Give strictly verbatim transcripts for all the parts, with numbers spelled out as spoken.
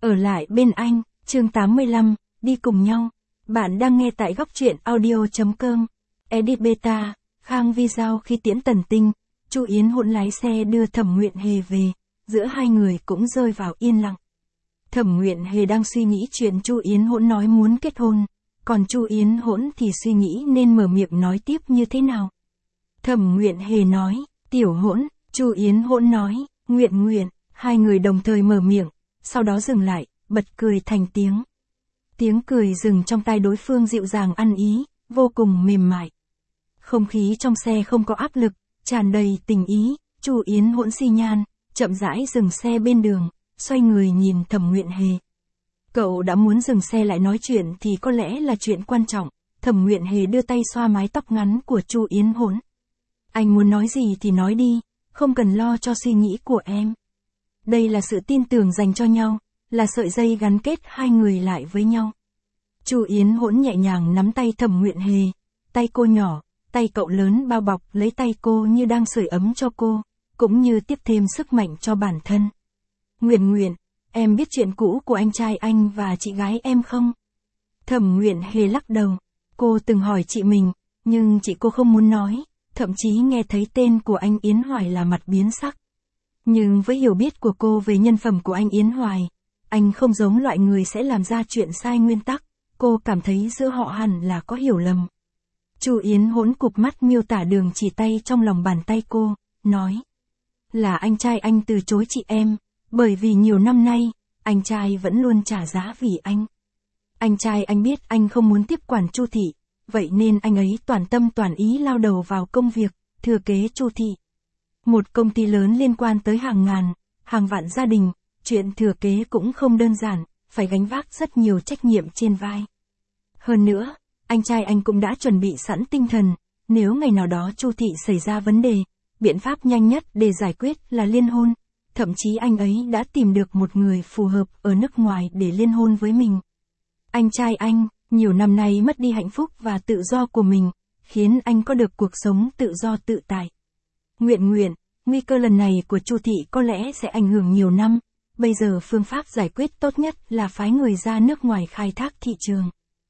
Ở lại bên anh, chương tám mươi lăm, đi cùng nhau. Bạn đang nghe tại góc truyện audio.com. Edit Beta, Khang Video khi tiễn Tần Tinh, Chu Yến Hỗn lái xe đưa Thẩm Nguyện Hề về, giữa hai người cũng rơi vào yên lặng. Thẩm Nguyện Hề đang suy nghĩ chuyện Chu Yến Hỗn nói muốn kết hôn, còn Chu Yến Hỗn thì suy nghĩ nên mở miệng nói tiếp như thế nào. Thẩm Nguyện Hề nói, tiểu Hỗn, Chu Yến Hỗn nói, Nguyện Nguyện, hai người đồng thời mở miệng, sau đó dừng lại, bật cười thành tiếng. Tiếng cười dừng trong tai đối phương dịu dàng ăn ý, vô cùng mềm mại. Không khí trong xe không có áp lực, tràn đầy tình ý. Chu Yến Hỗn xi nhan, chậm rãi dừng xe bên đường, xoay người nhìn Thẩm Nguyện Hề. Cậu đã muốn dừng xe lại nói chuyện thì có lẽ là chuyện quan trọng. Thẩm Nguyện Hề đưa tay xoa mái tóc ngắn của Chu Yến Hỗn. Anh muốn nói gì thì nói đi, không cần lo cho suy nghĩ của em. Đây là sự tin tưởng dành cho nhau, là sợi dây gắn kết hai người lại với nhau. Chu Yến Hỗn nhẹ nhàng nắm tay Thẩm Nguyện Hề, tay cô nhỏ, tay cậu lớn bao bọc lấy tay cô như đang sưởi ấm cho cô, cũng như tiếp thêm sức mạnh cho bản thân. Nguyện Nguyện, em biết chuyện cũ của anh trai anh và chị gái em không? Thẩm Nguyện Hề lắc đầu, cô từng hỏi chị mình, nhưng chị cô không muốn nói, thậm chí nghe thấy tên của anh Yến Hoài là mặt biến sắc. Nhưng với hiểu biết của cô về nhân phẩm của anh Yến Hoài, anh không giống loại người sẽ làm ra chuyện sai nguyên tắc, cô cảm thấy giữa họ hẳn là có hiểu lầm. Chu Yến Hỗn cụp mắt miêu tả đường chỉ tay trong lòng bàn tay cô, nói. Là anh trai anh từ chối chị em, bởi vì nhiều năm nay, anh trai vẫn luôn trả giá vì anh. Anh trai anh biết anh không muốn tiếp quản Chu thị, vậy nên anh ấy toàn tâm toàn ý lao đầu vào công việc, thừa kế Chu thị. Một công ty lớn liên quan tới hàng ngàn, hàng vạn gia đình, chuyện thừa kế cũng không đơn giản, phải gánh vác rất nhiều trách nhiệm trên vai. Hơn nữa, anh trai anh cũng đã chuẩn bị sẵn tinh thần, nếu ngày nào đó Chu thị xảy ra vấn đề, biện pháp nhanh nhất để giải quyết là liên hôn, thậm chí anh ấy đã tìm được một người phù hợp ở nước ngoài để liên hôn với mình. Anh trai anh, nhiều năm nay mất đi hạnh phúc và tự do của mình, khiến anh có được cuộc sống tự do tự tại. Nguyện Nguyện, nguy cơ lần này của Chu thị có lẽ sẽ ảnh hưởng nhiều năm, bây giờ phương pháp giải quyết tốt nhất là phái người ra nước ngoài khai thác thị trường.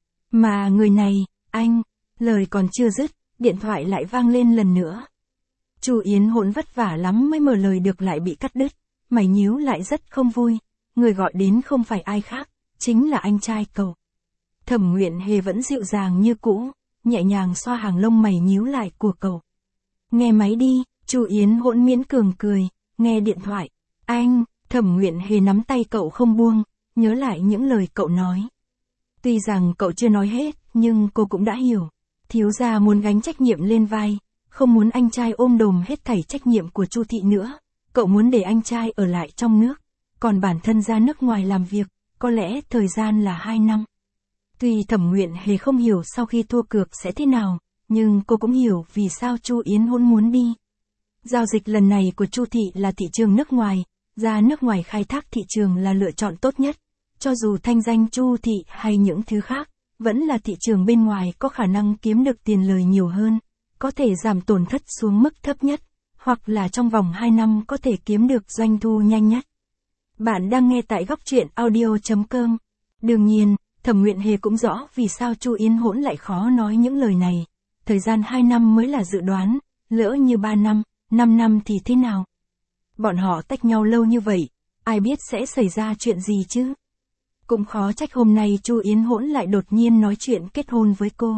Mà người này, anh, lời còn chưa dứt, điện thoại lại vang lên lần nữa. Chu Yến Hỗn vất vả lắm mới mở lời được lại bị cắt đứt, mày nhíu lại rất không vui, người gọi đến không phải ai khác, chính là anh trai cậu. Thẩm Nguyện Hề vẫn dịu dàng như cũ, nhẹ nhàng xoa hàng lông mày nhíu lại của cậu. Nghe máy đi, Chu Yến Hỗn miễn cường cười, nghe điện thoại. Anh, Thẩm Nguyện Hề nắm tay cậu không buông, nhớ lại những lời cậu nói. Tuy rằng cậu chưa nói hết, nhưng cô cũng đã hiểu. Thiếu gia muốn gánh trách nhiệm lên vai, không muốn anh trai ôm đồm hết thảy trách nhiệm của Chu thị nữa. Cậu muốn để anh trai ở lại trong nước, còn bản thân ra nước ngoài làm việc, có lẽ thời gian là hai năm. Tuy Thẩm Nguyện Hề không hiểu sau khi thua cược sẽ thế nào, nhưng cô cũng hiểu vì sao Chu Yến Hỗn muốn đi. Giao dịch lần này của Chu thị là thị trường nước ngoài, ra nước ngoài khai thác thị trường là lựa chọn tốt nhất. Cho dù thanh danh Chu thị hay những thứ khác, vẫn là thị trường bên ngoài có khả năng kiếm được tiền lời nhiều hơn, có thể giảm tổn thất xuống mức thấp nhất, hoặc là trong vòng hai năm có thể kiếm được doanh thu nhanh nhất. Bạn đang nghe tại góc truyện audio.com. Đương nhiên, Thẩm Nguyện Hề cũng rõ vì sao Chu Yến Hỗn lại khó nói những lời này. Thời gian hai năm mới là dự đoán, lỡ như ba năm, năm năm thì thế nào? Bọn họ tách nhau lâu như vậy, ai biết sẽ xảy ra chuyện gì chứ? Cũng khó trách hôm nay Chu Yến Hỗn lại đột nhiên nói chuyện kết hôn với cô.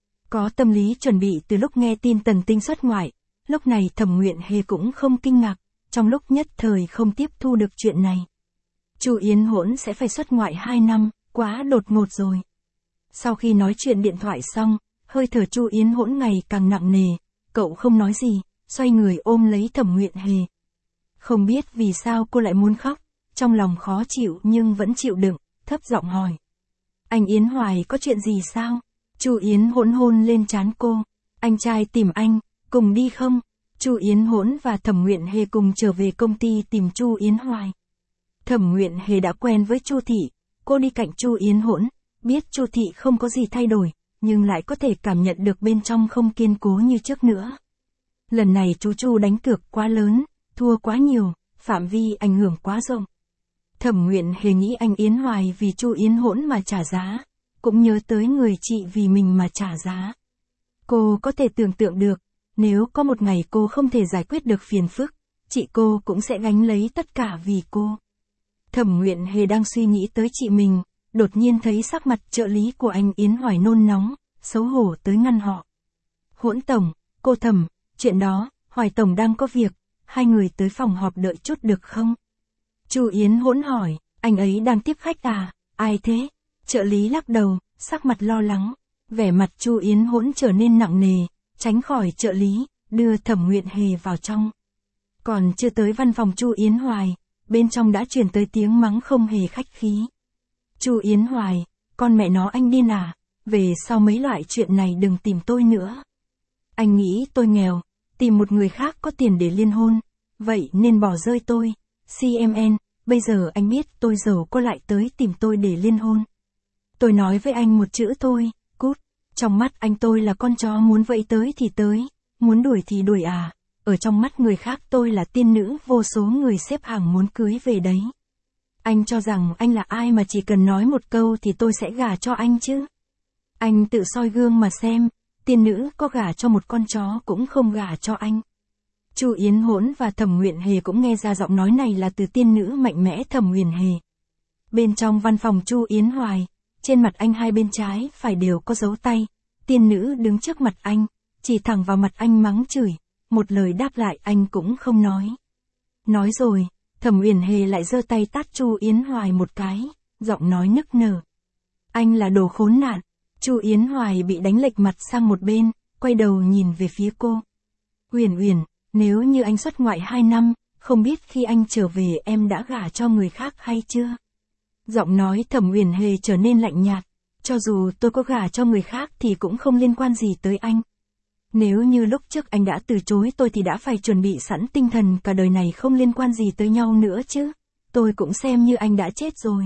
Có tâm lý chuẩn bị từ lúc nghe tin Tần Tinh xuất ngoại, lúc này Thẩm Nguyện Hề cũng không kinh ngạc, trong lúc nhất thời không tiếp thu được chuyện này. Chu Yến Hỗn sẽ phải xuất ngoại hai năm, quá đột ngột rồi. Sau khi nói chuyện điện thoại xong, hơi thở Chu Yến Hỗn ngày càng nặng nề, cậu không nói gì, xoay người ôm lấy Thẩm Nguyện Hề. Không biết vì sao cô lại muốn khóc, trong lòng khó chịu nhưng vẫn chịu đựng, thấp giọng hỏi. Anh Yến Hoài có chuyện gì sao? Chu Yến Hỗn hôn lên trán cô. Anh trai tìm anh, cùng đi không? Chu Yến Hỗn và Thẩm Nguyện Hề cùng trở về công ty tìm Chu Yến Hoài. Thẩm Nguyện Hề đã quen với Chu thị, cô đi cạnh Chu Yến Hỗn, biết Chu thị không có gì thay đổi, nhưng lại có thể cảm nhận được bên trong không kiên cố như trước nữa. Lần này chú Chu đánh cược quá lớn, thua quá nhiều, phạm vi ảnh hưởng quá rộng. Thẩm Nguyện Hề nghĩ anh Yến Hoài vì Chu Yến Hỗn mà trả giá, cũng nhớ tới người chị vì mình mà trả giá. Cô có thể tưởng tượng được, nếu có một ngày cô không thể giải quyết được phiền phức, chị cô cũng sẽ gánh lấy tất cả vì cô. Thẩm Nguyện Hề đang suy nghĩ tới chị mình, đột nhiên thấy sắc mặt trợ lý của anh Yến Hoài nôn nóng, xấu hổ tới ngăn họ. Hỗn tổng, cô Thẩm, chuyện đó, Hoài tổng đang có việc, hai người tới phòng họp đợi chút được không? Chu Yến Hỗn hỏi, anh ấy đang tiếp khách à, ai thế? Trợ lý lắc đầu, sắc mặt lo lắng, vẻ mặt Chu Yến Hỗn trở nên nặng nề, tránh khỏi trợ lý, đưa Thẩm Nguyện Hề vào trong. Còn chưa tới văn phòng Chu Yến Hoài, bên trong đã truyền tới tiếng mắng không hề khách khí. Chu Yến Hoài, con mẹ nó anh điên à, về sau mấy loại chuyện này đừng tìm tôi nữa. Anh nghĩ tôi nghèo, tìm một người khác có tiền để liên hôn, vậy nên bỏ rơi tôi. xê em en, bây giờ anh biết tôi giàu có lại tới tìm tôi để liên hôn. Tôi nói với anh một chữ thôi, cút. Trong mắt anh tôi là con chó, muốn vẫy tới thì tới, muốn đuổi thì đuổi à. Ở trong mắt người khác tôi là tiên nữ vô số người xếp hàng muốn cưới về đấy. Anh cho rằng anh là ai mà chỉ cần nói một câu thì tôi sẽ gả cho anh chứ? Anh tự soi gương mà xem, tiên nữ có gả cho một con chó cũng không gả cho anh. Chu Yến Hỗn và Thẩm Nguyện Hề cũng nghe ra giọng nói này là từ tiên nữ mạnh mẽ Thẩm Nguyện Hề. Bên trong văn phòng Chu Yến Hoài, trên mặt anh hai bên trái phải đều có dấu tay, tiên nữ đứng trước mặt anh, chỉ thẳng vào mặt anh mắng chửi, một lời đáp lại anh cũng không nói. Nói rồi, Thẩm Nguyện Hề lại giơ tay tát Chu Yến Hoài một cái, giọng nói nức nở. Anh là đồ khốn nạn. Chu Yến Hoài bị đánh lệch mặt sang một bên, quay đầu nhìn về phía cô. Uyển Uyển, nếu như anh xuất ngoại hai năm, không biết khi anh trở về em đã gả cho người khác hay chưa? Giọng nói Thẩm Uyển Hề trở nên lạnh nhạt, cho dù tôi có gả cho người khác thì cũng không liên quan gì tới anh. Nếu như lúc trước anh đã từ chối tôi thì đã phải chuẩn bị sẵn tinh thần cả đời này không liên quan gì tới nhau nữa chứ. Tôi cũng xem như anh đã chết rồi.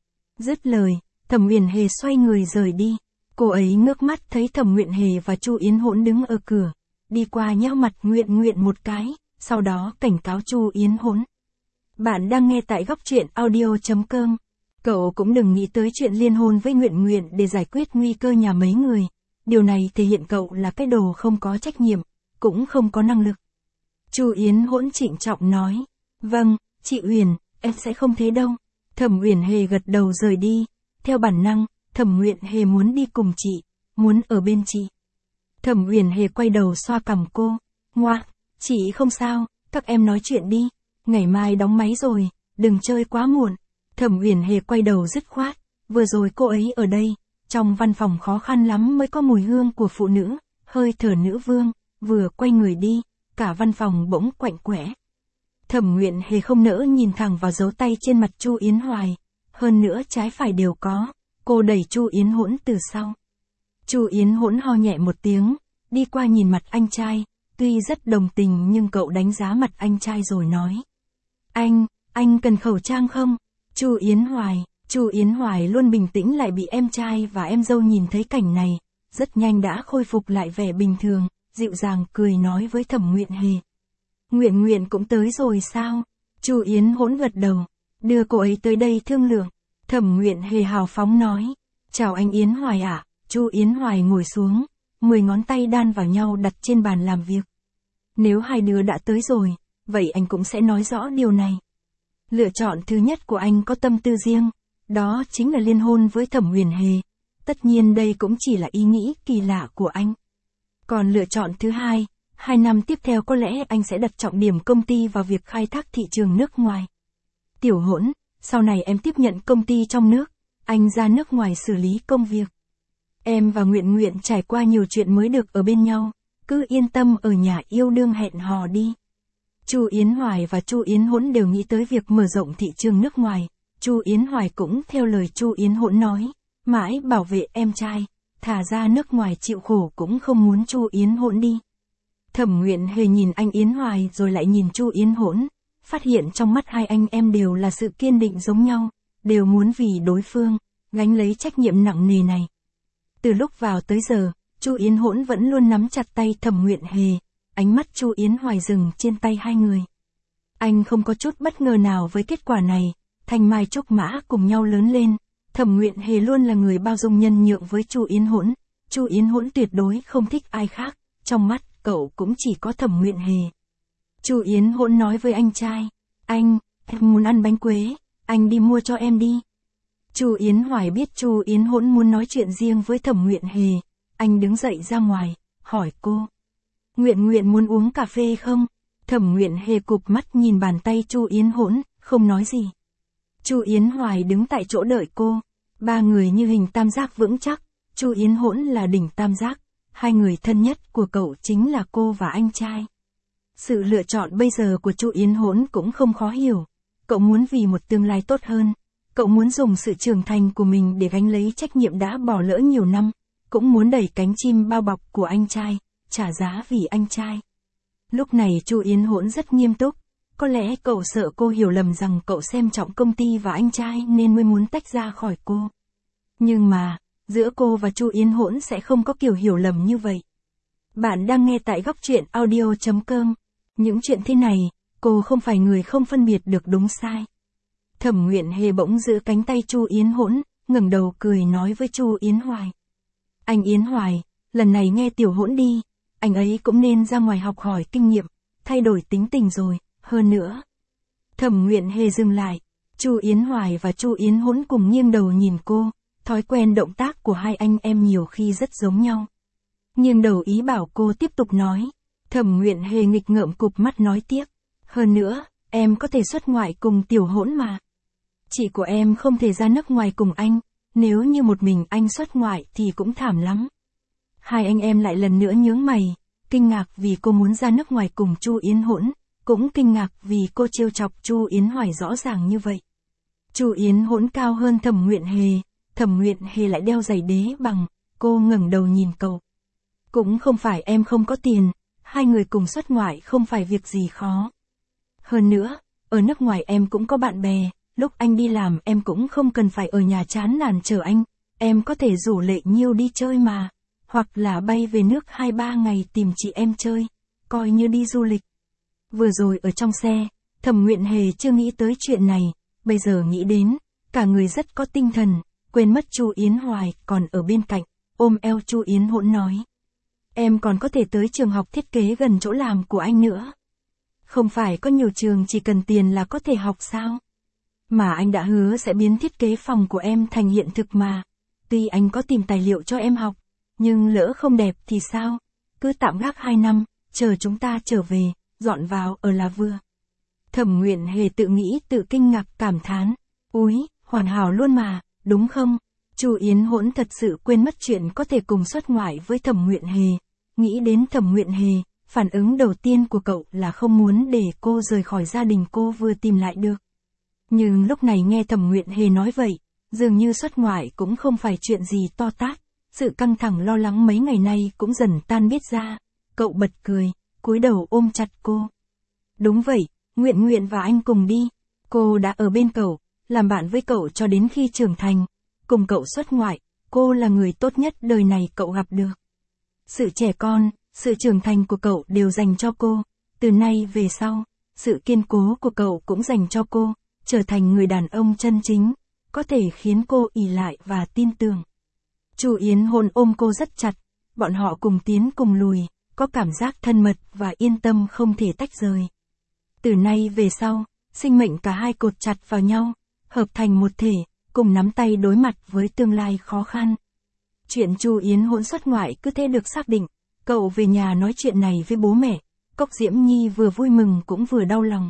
Dứt lời, Thẩm Uyển Hề xoay người rời đi. Cô ấy ngước mắt thấy Thẩm Nguyện Hề và Chu Yến Hỗn đứng ở cửa, đi qua nheo mặt Nguyện Nguyện một cái, sau đó cảnh cáo Chu Yến Hỗn. Bạn đang nghe tại góc truyện audio chấm com. Cậu cũng đừng nghĩ tới chuyện liên hôn với Nguyện Nguyện để giải quyết nguy cơ nhà mấy người. Điều này thể hiện cậu là cái đồ không có trách nhiệm, cũng không có năng lực. Chu Yến Hỗn trịnh trọng nói. Vâng, chị Uyển, em sẽ không thế đâu. Thẩm Uyển Hề gật đầu rời đi, theo bản năng. Thẩm Nguyện Hề muốn đi cùng chị, muốn ở bên chị. Thẩm Uyển Hề quay đầu xoa cằm cô. Ngoạ, chị không sao, các em nói chuyện đi. Ngày mai đóng máy rồi, đừng chơi quá muộn. Thẩm Uyển Hề quay đầu dứt khoát. Vừa rồi cô ấy ở đây, trong văn phòng khó khăn lắm mới có mùi hương của phụ nữ, hơi thở nữ vương. Vừa quay người đi, cả văn phòng bỗng quạnh quẽ. Thẩm Nguyện Hề không nỡ nhìn thẳng vào dấu tay trên mặt Chu Yến Hoài. Hơn nữa trái phải đều có. Cô đẩy Chu Yến Hỗn từ sau. Chu Yến Hỗn ho nhẹ một tiếng, đi qua nhìn mặt anh trai, tuy rất đồng tình nhưng cậu đánh giá mặt anh trai rồi nói. Anh, anh cần khẩu trang không? Chu Yến Hoài, Chu Yến Hoài luôn bình tĩnh lại bị em trai và em dâu nhìn thấy cảnh này, rất nhanh đã khôi phục lại vẻ bình thường, dịu dàng cười nói với Thẩm Nguyện Hề. Nguyện Nguyện cũng tới rồi sao? Chu Yến Hỗn gật đầu, đưa cô ấy tới đây thương lượng. Thẩm Nguyện Hề hào phóng nói, chào anh Yến Hoài ạ. Chu Yến Hoài ngồi xuống, mười ngón tay đan vào nhau đặt trên bàn làm việc. Nếu hai đứa đã tới rồi, vậy anh cũng sẽ nói rõ điều này. Lựa chọn thứ nhất của anh có tâm tư riêng, đó chính là liên hôn với Thẩm Uyển Hề. Tất nhiên đây cũng chỉ là ý nghĩ kỳ lạ của anh. Còn lựa chọn thứ hai, hai năm tiếp theo có lẽ anh sẽ đặt trọng điểm công ty vào việc khai thác thị trường nước ngoài. Tiểu Hỗn, sau này em tiếp nhận công ty trong nước, anh ra nước ngoài xử lý công việc. Em và Nguyện Nguyện trải qua nhiều chuyện mới được ở bên nhau, cứ yên tâm ở nhà yêu đương hẹn hò đi. Chu Yến Hoài và Chu Yến Hỗn đều nghĩ tới việc mở rộng thị trường nước ngoài. Chu Yến Hoài cũng theo lời Chu Yến Hỗn nói, mãi bảo vệ em trai, thả ra nước ngoài chịu khổ cũng không muốn Chu Yến Hỗn đi. Thẩm Nguyện Hề nhìn anh Yến Hoài rồi lại nhìn Chu Yến Hỗn, phát hiện trong mắt hai anh em đều là sự kiên định giống nhau, đều muốn vì đối phương, gánh lấy trách nhiệm nặng nề này. Từ lúc vào tới giờ, Chu Yến Hỗn vẫn luôn nắm chặt tay Thẩm Nguyện Hề, ánh mắt Chu Yến Hoài dừng trên tay hai người. Anh không có chút bất ngờ nào với kết quả này, thanh mai trúc mã cùng nhau lớn lên. Thẩm Nguyện Hề luôn là người bao dung nhân nhượng với Chu Yến Hỗn. Chu Yến Hỗn tuyệt đối không thích ai khác, trong mắt cậu cũng chỉ có Thẩm Nguyện Hề. Chu Yến Hỗn nói với anh trai, anh, em muốn ăn bánh quế, anh đi mua cho em đi. Chu Yến Hoài biết Chu Yến Hỗn muốn nói chuyện riêng với Thẩm Nguyện Hề, anh đứng dậy ra ngoài, hỏi cô. Nguyện Nguyện muốn uống cà phê không? Thẩm Nguyện Hề cụp mắt nhìn bàn tay Chu Yến Hỗn, không nói gì. Chu Yến Hoài đứng tại chỗ đợi cô, ba người như hình tam giác vững chắc, Chu Yến Hỗn là đỉnh tam giác, hai người thân nhất của cậu chính là cô và anh trai. Sự lựa chọn bây giờ của Chu Yến Hỗn cũng không khó hiểu, cậu muốn vì một tương lai tốt hơn, cậu muốn dùng sự trưởng thành của mình để gánh lấy trách nhiệm đã bỏ lỡ nhiều năm, cũng muốn đẩy cánh chim bao bọc của anh trai, trả giá vì anh trai. Lúc này Chu Yến Hỗn rất nghiêm túc, có lẽ cậu sợ cô hiểu lầm rằng cậu xem trọng công ty và anh trai nên mới muốn tách ra khỏi cô. Nhưng mà, giữa cô và Chu Yến Hỗn sẽ không có kiểu hiểu lầm như vậy. Bạn đang nghe tại góc truyện audio chấm com. Những chuyện thế này, cô không phải người không phân biệt được đúng sai. Thẩm Nguyện Hề bỗng giữ cánh tay Chu Yến Hỗn, ngẩng đầu cười nói với Chu Yến Hoài. Anh Yến Hoài, lần này nghe Tiểu Hỗn đi, anh ấy cũng nên ra ngoài học hỏi kinh nghiệm, thay đổi tính tình rồi, hơn nữa. Thẩm Nguyện Hề dừng lại, Chu Yến Hoài và Chu Yến Hỗn cùng nghiêng đầu nhìn cô, thói quen động tác của hai anh em nhiều khi rất giống nhau. Nghiêng đầu ý bảo cô tiếp tục nói, Thẩm Nguyện Hề nghịch ngợm cụp mắt nói tiếp, hơn nữa, em có thể xuất ngoại cùng Tiểu Hỗn mà. Chị của em không thể ra nước ngoài cùng anh, nếu như một mình anh xuất ngoại thì cũng thảm lắm. Hai anh em lại lần nữa nhướng mày, kinh ngạc vì cô muốn ra nước ngoài cùng Chu Yến Hỗn, cũng kinh ngạc vì cô trêu chọc Chu Yến Hoài rõ ràng như vậy. Chu Yến Hỗn cao hơn Thẩm Nguyện Hề, Thẩm Nguyện Hề lại đeo giày đế bằng, cô ngẩng đầu nhìn cậu. Cũng không phải em không có tiền, hai người cùng xuất ngoại không phải việc gì khó. Hơn nữa, ở nước ngoài em cũng có bạn bè, lúc anh đi làm em cũng không cần phải ở nhà chán nản chờ anh, em có thể rủ Lệ Nhiêu đi chơi mà, hoặc là bay về nước hai ba ngày tìm chị em chơi, coi như đi du lịch. Vừa rồi ở trong xe, Thẩm Nguyện Hề chưa nghĩ tới chuyện này, bây giờ nghĩ đến, cả người rất có tinh thần, quên mất Chu Yến Hoài còn ở bên cạnh, ôm eo Chu Yến Hỗn nói. Em còn có thể tới trường học thiết kế gần chỗ làm của anh nữa. Không phải có nhiều trường chỉ cần tiền là có thể học sao? Mà anh đã hứa sẽ biến thiết kế phòng của em thành hiện thực mà. Tuy anh có tìm tài liệu cho em học, nhưng lỡ không đẹp thì sao? Cứ tạm gác hai năm, chờ chúng ta trở về, dọn vào ở là vừa. Thẩm Nguyện Hề tự nghĩ tự kinh ngạc cảm thán. Úi, hoàn hảo luôn mà, đúng không? Chu Yến Hỗn thật sự quên mất chuyện có thể cùng xuất ngoại với Thẩm Nguyện Hề. Nghĩ đến Thẩm Nguyện Hề, phản ứng đầu tiên của cậu là không muốn để cô rời khỏi gia đình cô vừa tìm lại được. Nhưng lúc này nghe Thẩm Nguyện Hề nói vậy, dường như xuất ngoại cũng không phải chuyện gì to tát, sự căng thẳng lo lắng mấy ngày nay cũng dần tan biết ra. Cậu bật cười, cúi đầu ôm chặt cô. Đúng vậy, Nguyện Nguyện và anh cùng đi. Cô đã ở bên cậu, làm bạn với cậu cho đến khi trưởng thành. Cùng cậu xuất ngoại, cô là người tốt nhất đời này cậu gặp được. Sự trẻ con, sự trưởng thành của cậu đều dành cho cô. Từ nay về sau, sự kiên cố của cậu cũng dành cho cô, trở thành người đàn ông chân chính, có thể khiến cô ỷ lại và tin tưởng. Chu Yến Hỗn ôm cô rất chặt, bọn họ cùng tiến cùng lùi, có cảm giác thân mật và yên tâm không thể tách rời. Từ nay về sau, sinh mệnh cả hai cột chặt vào nhau, hợp thành một thể, cùng nắm tay đối mặt với tương lai khó khăn. Chuyện Chu Yến Hỗn xuất ngoại cứ thế được xác định, cậu về nhà nói chuyện này với bố mẹ, Cốc Diễm Nhi vừa vui mừng cũng vừa đau lòng.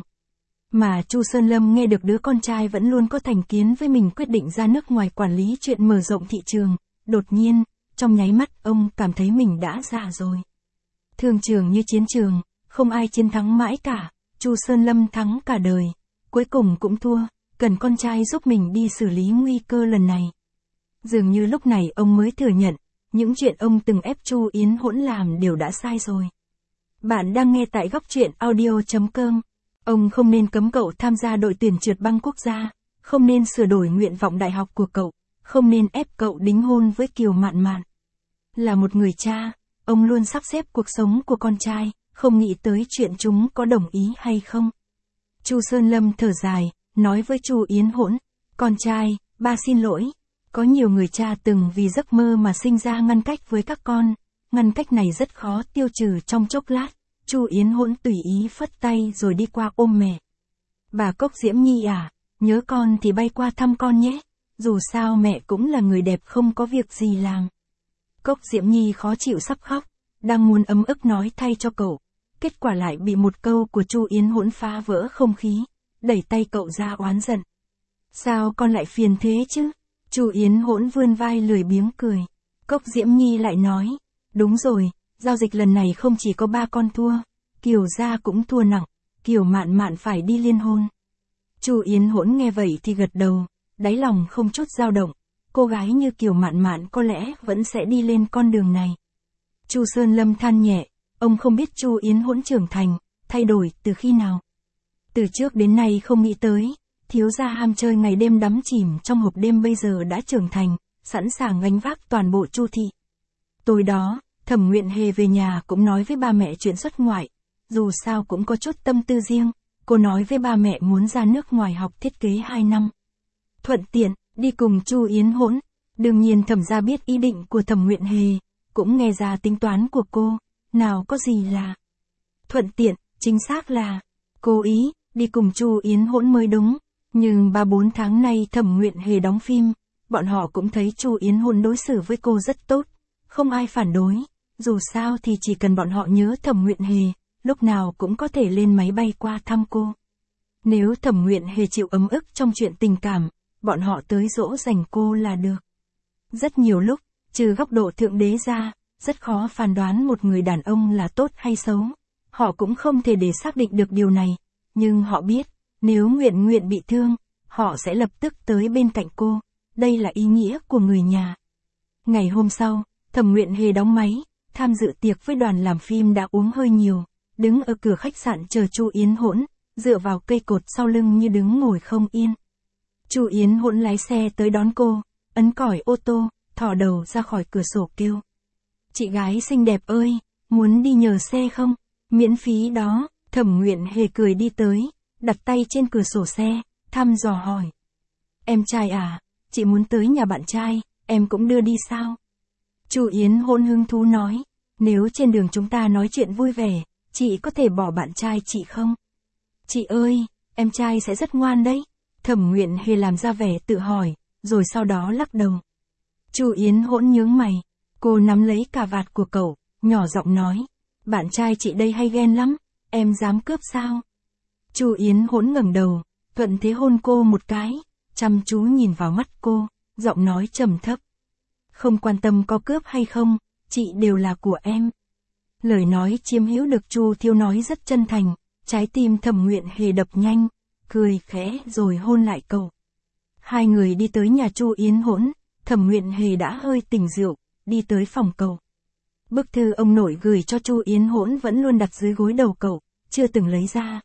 Mà Chu Sơn Lâm nghe được đứa con trai vẫn luôn có thành kiến với mình quyết định ra nước ngoài quản lý chuyện mở rộng thị trường, đột nhiên, trong nháy mắt ông cảm thấy mình đã già rồi. Thương trường như chiến trường, không ai chiến thắng mãi cả, Chu Sơn Lâm thắng cả đời, cuối cùng cũng thua, cần con trai giúp mình đi xử lý nguy cơ lần này. Dường như lúc này ông mới thừa nhận, những chuyện ông từng ép Chu Yến Hỗn làm đều đã sai rồi. Bạn đang nghe tại góc truyện audio chấm com. Ông không nên cấm cậu tham gia đội tuyển trượt băng quốc gia, không nên sửa đổi nguyện vọng đại học của cậu, không nên ép cậu đính hôn với Kiều Mạn Mạn. Là một người cha, ông luôn sắp xếp cuộc sống của con trai, không nghĩ tới chuyện chúng có đồng ý hay không. Chu Sơn Lâm thở dài, nói với Chu Yến Hỗn, con trai, ba xin lỗi, có nhiều người cha từng vì giấc mơ mà sinh ra ngăn cách với các con, ngăn cách này rất khó tiêu trừ trong chốc lát. Chu Yến Hỗn tùy ý phất tay rồi đi qua ôm mẹ. Bà Cốc Diễm Nhi à, nhớ con thì bay qua thăm con nhé, dù sao mẹ cũng là người đẹp không có việc gì làm. Cốc Diễm Nhi khó chịu sắp khóc, đang muốn ấm ức nói thay cho cậu, kết quả lại bị một câu của Chu Yến Hỗn phá vỡ không khí, đẩy tay cậu ra oán giận. Sao con lại phiền thế chứ? Chu Yến Hỗn vươn vai lười biếng cười. Cốc Diễm Nhi lại nói, đúng rồi, giao dịch lần này không chỉ có ba con thua, Kiều gia cũng thua nặng, Kiều Mạn Mạn phải đi liên hôn. Chu Yến Hỗn nghe vậy thì gật đầu, đáy lòng không chút dao động, cô gái như Kiều Mạn Mạn có lẽ vẫn sẽ đi lên con đường này. Chu Sơn Lâm than nhẹ, ông không biết Chu Yến Hỗn trưởng thành, thay đổi từ khi nào. Từ trước đến nay không nghĩ tới, thiếu gia ham chơi ngày đêm đắm chìm trong hộp đêm bây giờ đã trưởng thành, sẵn sàng gánh vác toàn bộ Chu thị. Tối đó, Thẩm Nguyện Hề về nhà cũng nói với ba mẹ chuyện xuất ngoại, dù sao cũng có chút tâm tư riêng, cô nói với ba mẹ muốn ra nước ngoài học thiết kế hai năm. Thuận tiện, đi cùng Chu Yến Hỗn, đương nhiên Thẩm gia biết ý định của Thẩm Nguyện Hề, cũng nghe ra tính toán của cô, nào có gì là thuận tiện, chính xác là cố ý, đi cùng Chu Yến Hỗn mới đúng. Nhưng ba bốn tháng nay Thẩm Nguyện Hề đóng phim, bọn họ cũng thấy Chu Yến Hỗn đối xử với cô rất tốt, không ai phản đối, dù sao thì chỉ cần bọn họ nhớ Thẩm Nguyện Hề, lúc nào cũng có thể lên máy bay qua thăm cô. Nếu Thẩm Nguyện Hề chịu ấm ức trong chuyện tình cảm, bọn họ tới dỗ dành cô là được. Rất nhiều lúc, trừ góc độ thượng đế ra, rất khó phán đoán một người đàn ông là tốt hay xấu. Họ cũng không thể để xác định được điều này, nhưng họ biết, nếu Nguyện Nguyện bị thương, họ sẽ lập tức tới bên cạnh cô, đây là ý nghĩa của người nhà. Ngày hôm sau, Thẩm Nguyện Hề đóng máy, tham dự tiệc với đoàn làm phim đã uống hơi nhiều, đứng ở cửa khách sạn chờ Chu Yến Hỗn, dựa vào cây cột sau lưng như đứng ngồi không yên. Chu Yến Hỗn lái xe tới đón cô, ấn còi ô tô, thò đầu ra khỏi cửa sổ kêu. Chị gái xinh đẹp ơi, muốn đi nhờ xe không? Miễn phí đó. Thẩm Nguyện Hề cười đi tới, đặt tay trên cửa sổ xe, thăm dò hỏi. Em trai à, chị muốn tới nhà bạn trai, em cũng đưa đi sao? Chu Yến Hỗn hứng thú nói, nếu trên đường chúng ta nói chuyện vui vẻ, chị có thể bỏ bạn trai chị không? Chị ơi, em trai sẽ rất ngoan đấy. Thẩm Nguyện Hề làm ra vẻ tự hỏi, rồi sau đó lắc đầu. Chu Yến Hỗn nhướng mày, cô nắm lấy cà vạt của cậu, nhỏ giọng nói, bạn trai chị đây hay ghen lắm, em dám cướp sao? Chu Yến Hỗn ngẩng đầu, thuận thế hôn cô một cái, chăm chú nhìn vào mắt cô, giọng nói trầm thấp. Không quan tâm có cướp hay không, chị đều là của em. Lời nói chiếm hữu được Chu Thiêu nói rất chân thành, trái tim Thẩm Nguyện Hề đập nhanh, cười khẽ rồi hôn lại cậu. Hai người đi tới nhà Chu Yến Hỗn, Thẩm Nguyện Hề đã hơi tỉnh rượu, đi tới phòng cậu. Bức thư ông nội gửi cho Chu Yến Hỗn vẫn luôn đặt dưới gối đầu cậu, chưa từng lấy ra.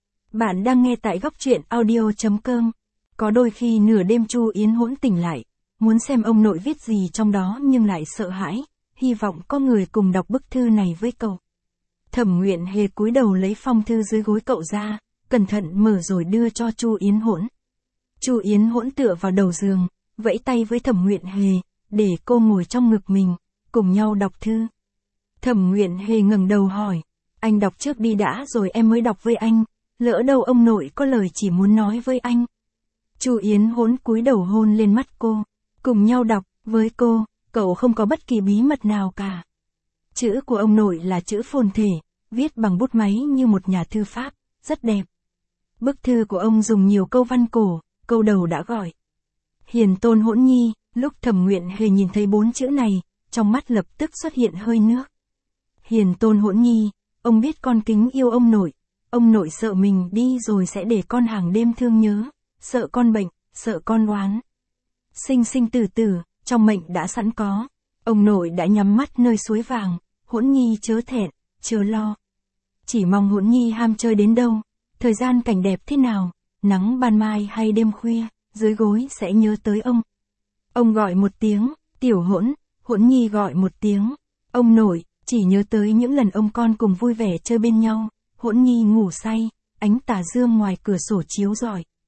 Bạn đang nghe tại góc truyện audio chấm com. Có đôi khi nửa đêm Chu Yến Hỗn tỉnh lại, muốn xem ông nội viết gì trong đó nhưng lại sợ hãi, hy vọng có người cùng đọc bức thư này với cậu. Thẩm Nguyện Hề cúi đầu lấy phong thư dưới gối cậu ra, cẩn thận mở rồi đưa cho Chu Yến Hỗn. Chu Yến Hỗn tựa vào đầu giường, vẫy tay với Thẩm Nguyện Hề, để cô ngồi trong ngực mình, cùng nhau đọc thư. Thẩm Nguyện Hề ngẩng đầu hỏi, anh đọc trước đi đã rồi em mới đọc với anh, lỡ đâu ông nội có lời chỉ muốn nói với anh. Chu Yến Hỗn cúi đầu hôn lên mắt cô, cùng nhau đọc, với cô, cậu không có bất kỳ bí mật nào cả. Chữ của ông nội là chữ phồn thể, viết bằng bút máy như một nhà thư pháp, rất đẹp. Bức thư của ông dùng nhiều câu văn cổ, câu đầu đã gọi. Hiền tôn Hỗn nhi, lúc Thẩm Nguyện Hề nhìn thấy bốn chữ này, trong mắt lập tức xuất hiện hơi nước. Hiền tôn Hỗn nhi, ông biết con kính yêu ông nội, ông nội sợ mình đi rồi sẽ để con hàng đêm thương nhớ, sợ con bệnh, sợ con oán. Sinh sinh tử tử, trong mệnh đã sẵn có, ông nội đã nhắm mắt nơi suối vàng, Hỗn nhi chớ thẹn, chớ lo. Chỉ mong Hỗn nhi ham chơi đến đâu, thời gian cảnh đẹp thế nào, nắng ban mai hay đêm khuya, dưới gối sẽ nhớ tới ông. Ông gọi một tiếng, tiểu Hỗn, Hỗn nhi gọi một tiếng, ông nội, chỉ nhớ tới những lần ông con cùng vui vẻ chơi bên nhau, Hỗn nhi ngủ say, ánh tà dương ngoài cửa sổ chiếu rọi.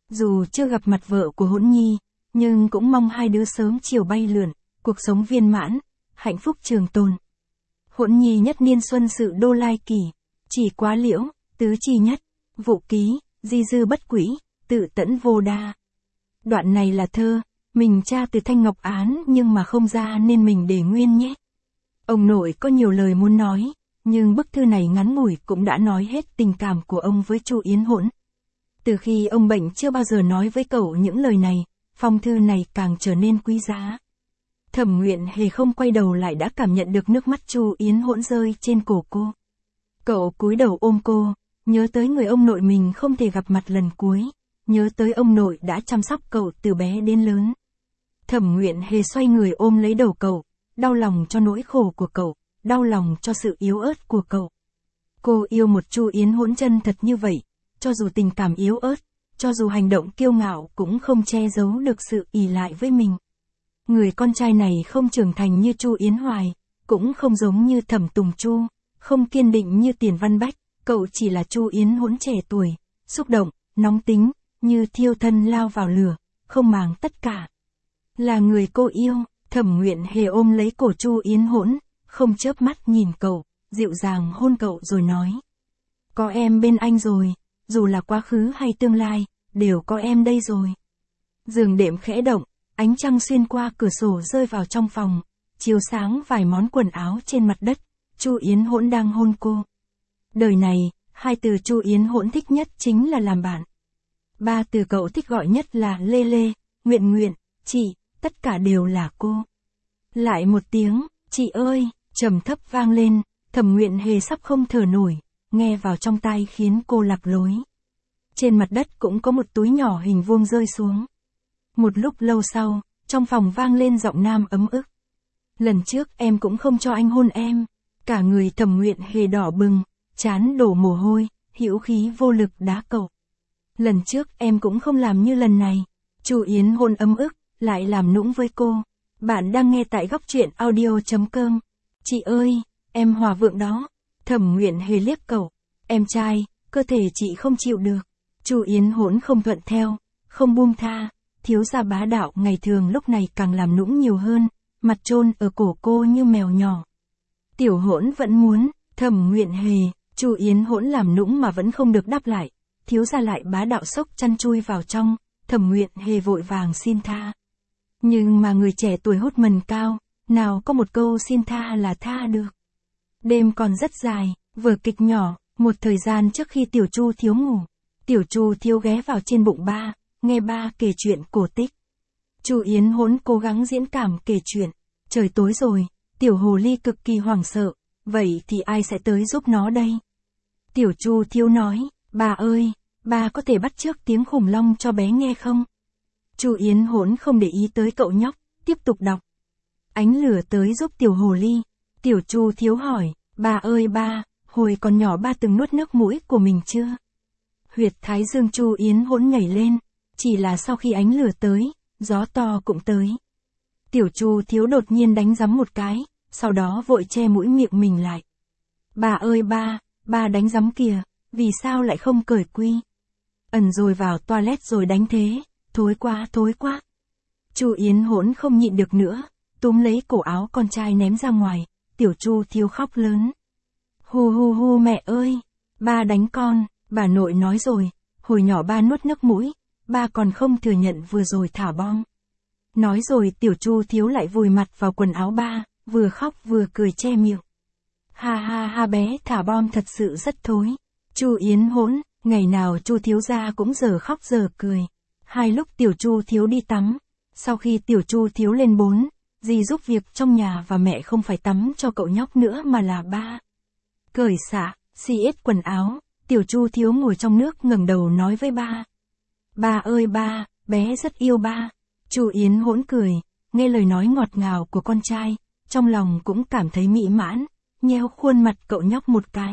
Dù chưa gặp mặt vợ của Hỗn Nhi, nhưng cũng mong hai đứa sớm chiều bay lượn, cuộc sống viên mãn, hạnh phúc trường tồn. Hỗn Nhi nhất niên xuân sự đô lai kỳ, chỉ quá liễu, tứ chi nhất, vụ ký, di dư bất quỹ, tự tẫn vô đa. Đoạn này là thơ, mình tra từ Thanh Ngọc Án nhưng mà không ra nên mình để nguyên nhé. Ông nội có nhiều lời muốn nói, nhưng bức thư này ngắn ngủi cũng đã nói hết tình cảm của ông với Chu Yến Hỗn. Từ khi ông bệnh chưa bao giờ nói với cậu những lời này, phong thư này càng trở nên quý giá. Thẩm Nguyện Hề không quay đầu lại đã cảm nhận được nước mắt Chu Yến Hỗn rơi trên cổ cô. Cậu cúi đầu ôm cô, nhớ tới người ông nội mình không thể gặp mặt lần cuối, nhớ tới ông nội đã chăm sóc cậu từ bé đến lớn. Thẩm Nguyện Hề xoay người ôm lấy đầu cậu, đau lòng cho nỗi khổ của cậu, đau lòng cho sự yếu ớt của cậu. Cô yêu một Chu Yến Hỗn chân thật như vậy, cho dù tình cảm yếu ớt, cho dù hành động kiêu ngạo cũng không che giấu được sự ỷ lại với mình. Người con trai này không trưởng thành như Chu Yến Hoài, cũng không giống như Thẩm Tùng Chu, không kiên định như Tiền Văn Bách, cậu chỉ là Chu Yến Hỗn trẻ tuổi, xúc động, nóng tính, như thiêu thân lao vào lửa, không màng tất cả. Là người cô yêu. Thẩm Nguyện Hề ôm lấy cổ Chu Yến Hỗn, không chớp mắt nhìn cậu, dịu dàng hôn cậu rồi nói. Có em bên anh rồi, dù là quá khứ hay tương lai, đều có em đây rồi. Giường đệm khẽ động, ánh trăng xuyên qua cửa sổ rơi vào trong phòng, chiếu sáng vài món quần áo trên mặt đất, Chu Yến Hỗn đang hôn cô. Đời này, hai từ Chu Yến Hỗn thích nhất chính là làm bạn. Ba từ cậu thích gọi nhất là Lê Lê, Nguyện Nguyện, chị, tất cả đều là cô. Lại một tiếng, chị ơi, trầm thấp vang lên, Thẩm Nguyện Hề sắp không thở nổi, nghe vào trong tai khiến cô lạc lối. Trên mặt đất cũng có một túi nhỏ hình vuông rơi xuống. Một lúc lâu sau, trong phòng vang lên giọng nam ấm ức. Lần trước em cũng không cho anh hôn em. Cả người Thẩm Nguyện Hề đỏ bừng, trán đổ mồ hôi, hữu khí vô lực đá cậu. Lần trước em cũng không làm như lần này. Chu Yến Hỗn ấm ức, lại làm nũng với cô. Bạn đang nghe tại góc truyện audio chấm com. Chị ơi, em hòa vượng đó. Thẩm Nguyện Hề liếc cậu. Em trai, cơ thể chị không chịu được. Chu Yến Hỗn không thuận theo, không buông tha. Thiếu gia bá đạo ngày thường lúc này càng làm nũng nhiều hơn, mặt chôn ở cổ cô như mèo nhỏ. Tiểu Hỗn vẫn muốn. Thẩm Nguyện Hề. Chu Yến Hỗn làm nũng mà vẫn không được đáp lại. Thiếu gia lại bá đạo xốc chăn chui vào trong. Thẩm Nguyện Hề vội vàng xin tha. Nhưng mà người trẻ tuổi hốt mần cao, nào có một câu xin tha là tha được. Đêm còn rất dài, vở kịch nhỏ, một thời gian trước khi Tiểu Chu Thiếu ngủ, Tiểu Chu Thiếu ghé vào trên bụng ba, nghe ba kể chuyện cổ tích. Chu Yến Hỗn cố gắng diễn cảm kể chuyện. Trời tối rồi, Tiểu Hồ Ly cực kỳ hoảng sợ, vậy thì ai sẽ tới giúp nó đây? Tiểu Chu Thiếu nói, bà ơi, bà có thể bắt chước tiếng khủng long cho bé nghe không? Chu Yến Hỗn không để ý tới cậu nhóc, tiếp tục đọc. Ánh lửa tới giúp Tiểu Hồ Ly. Tiểu Chu Thiếu hỏi, bà ơi ba, hồi còn nhỏ ba từng nuốt nước mũi của mình chưa? Huyệt thái dương Chu Yến Hỗn nhảy lên, chỉ là sau khi ánh lửa tới, gió to cũng tới. Tiểu Chu Thiếu đột nhiên đánh giấm một cái, sau đó vội che mũi miệng mình lại. Bà ơi ba, ba đánh giấm kìa, vì sao lại không cởi quy? Ẩn rồi vào toilet rồi đánh thế, thối quá thối quá. Chu Yến Hỗn không nhịn được nữa, túm lấy cổ áo con trai ném ra ngoài. Tiểu Chu Thiếu khóc lớn. Hu hu hu mẹ ơi, ba đánh con, bà nội nói rồi, hồi nhỏ ba nuốt nước mũi, ba còn không thừa nhận vừa rồi thả bom. Nói rồi Tiểu Chu Thiếu lại vùi mặt vào quần áo ba, vừa khóc vừa cười che miệng. Ha ha ha bé thả bom thật sự rất thối. Chu Yến Hỗn, ngày nào Chu Thiếu gia cũng giờ khóc giờ cười. Hai lúc Tiểu Chu Thiếu đi tắm, sau khi Tiểu Chu Thiếu lên bốn, dì giúp việc trong nhà và mẹ không phải tắm cho cậu nhóc nữa mà là ba. Cởi xả, xì ít quần áo, Tiểu Chu Thiếu ngồi trong nước ngẩng đầu nói với ba. Ba ơi ba, bé rất yêu ba. Chu Yến Hỗn cười, nghe lời nói ngọt ngào của con trai, trong lòng cũng cảm thấy mỹ mãn, nheo khuôn mặt cậu nhóc một cái.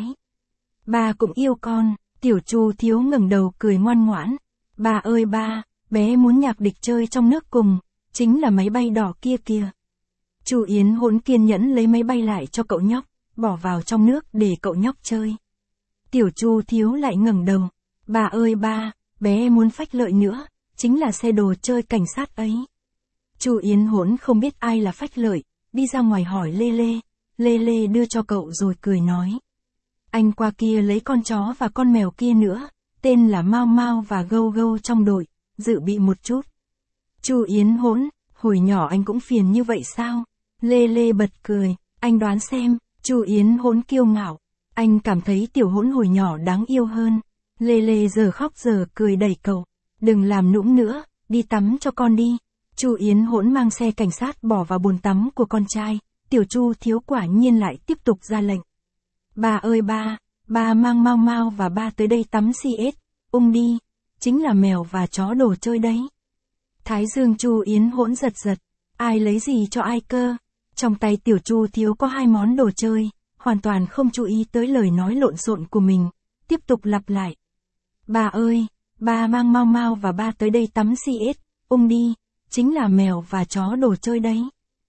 Ba cũng yêu con. Tiểu Chu Thiếu ngẩng đầu cười ngoan ngoãn. Ba ơi ba, bé muốn nhạc địch chơi trong nước cùng, chính là máy bay đỏ kia kìa. Chu Yến Hỗn kiên nhẫn lấy máy bay lại cho cậu nhóc, bỏ vào trong nước để cậu nhóc chơi. Tiểu Chu Thiếu lại ngẩng đầu. Ba ơi ba, bé muốn phách lợi nữa, chính là xe đồ chơi cảnh sát ấy. Chu Yến Hỗn không biết ai là phách lợi, đi ra ngoài hỏi Lê Lê, Lê Lê đưa cho cậu rồi cười nói. Anh qua kia lấy con chó và con mèo kia nữa, tên là Mau Mau và Gâu Gâu trong đội, dự bị một chút. Chu Yến Hỗn, hồi nhỏ anh cũng phiền như vậy sao? Lê Lê bật cười, anh đoán xem. Chu Yến Hỗn kiêu ngạo, anh cảm thấy Tiểu Hỗn hồi nhỏ đáng yêu hơn. Lê Lê giờ khóc giờ cười đẩy cậu, đừng làm nũng nữa, đi tắm cho con đi. Chu Yến Hỗn mang xe cảnh sát bỏ vào bồn tắm của con trai, Tiểu Chu Thiếu quả nhiên lại tiếp tục ra lệnh. Ba ơi ba, ba mang Mau Mau và ba tới đây tắm xê ét, ung đi, chính là mèo và chó đồ chơi đấy. Thái dương Chu Yến Hỗn giật giật, ai lấy gì cho ai cơ? Trong tay Tiểu Chu Thiếu có hai món đồ chơi, hoàn toàn không chú ý tới lời nói lộn xộn của mình, tiếp tục lặp lại. Ba ơi, ba mang Mau Mau và ba tới đây tắm xê ét, ung đi, chính là mèo và chó đồ chơi đấy.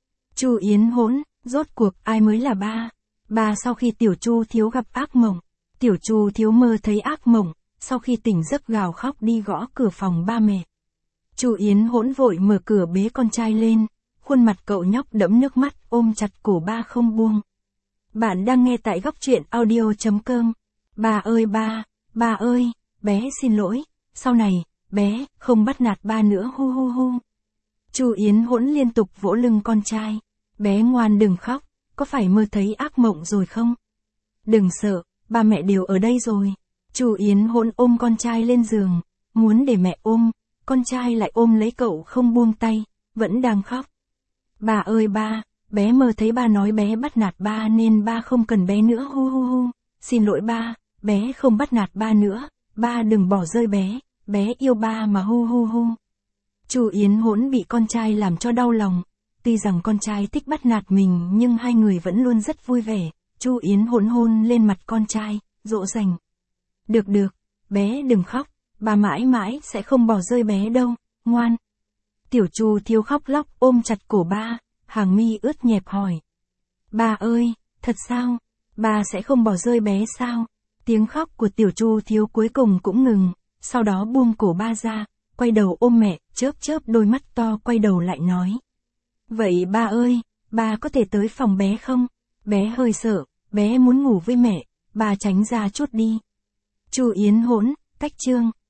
Chu Yến Hỗn, rốt cuộc ai mới là ba? Ba sau khi Tiểu Chu Thiếu gặp ác mộng, Tiểu Chu Thiếu mơ thấy ác mộng, sau khi tỉnh giấc gào khóc đi gõ cửa phòng ba mẹ. Chu Yến Hỗn vội mở cửa bế con trai lên, khuôn mặt cậu nhóc đẫm nước mắt ôm chặt cổ ba không buông. Bạn đang nghe tại góc truyện audio chấm com. Ba ơi ba, ba ơi, bé xin lỗi, sau này, bé không bắt nạt ba nữa hu hu hu. Chu Yến Hỗn liên tục vỗ lưng con trai, bé ngoan đừng khóc, có phải mơ thấy ác mộng rồi không? Đừng sợ, ba mẹ đều ở đây rồi. Chu Yến Hỗn ôm con trai lên giường, muốn để mẹ ôm, con trai lại ôm lấy cậu không buông tay, vẫn đang khóc. Ba ơi ba, bé mơ thấy ba nói bé bắt nạt ba nên ba không cần bé nữa hu hu hu. Xin lỗi ba, bé không bắt nạt ba nữa, ba đừng bỏ rơi bé, bé yêu ba mà hu hu hu. Chu Yến Hỗn bị con trai làm cho đau lòng, tuy rằng con trai thích bắt nạt mình nhưng hai người vẫn luôn rất vui vẻ. Chu Yến Hỗn hôn lên mặt con trai, dỗ dành. Được được, bé đừng khóc, ba mãi mãi sẽ không bỏ rơi bé đâu, ngoan. Tiểu Chu Thiếu khóc lóc ôm chặt cổ ba, hàng mi ướt nhẹp hỏi. Ba ơi, thật sao? Ba sẽ không bỏ rơi bé sao? Tiếng khóc của Tiểu Chu Thiếu cuối cùng cũng ngừng, sau đó buông cổ ba ra, quay đầu ôm mẹ, chớp chớp đôi mắt to quay đầu lại nói. Vậy ba ơi, ba có thể tới phòng bé không? Bé hơi sợ, bé muốn ngủ với mẹ, ba tránh ra chút đi. Chu Yến Hỗn, cách chương.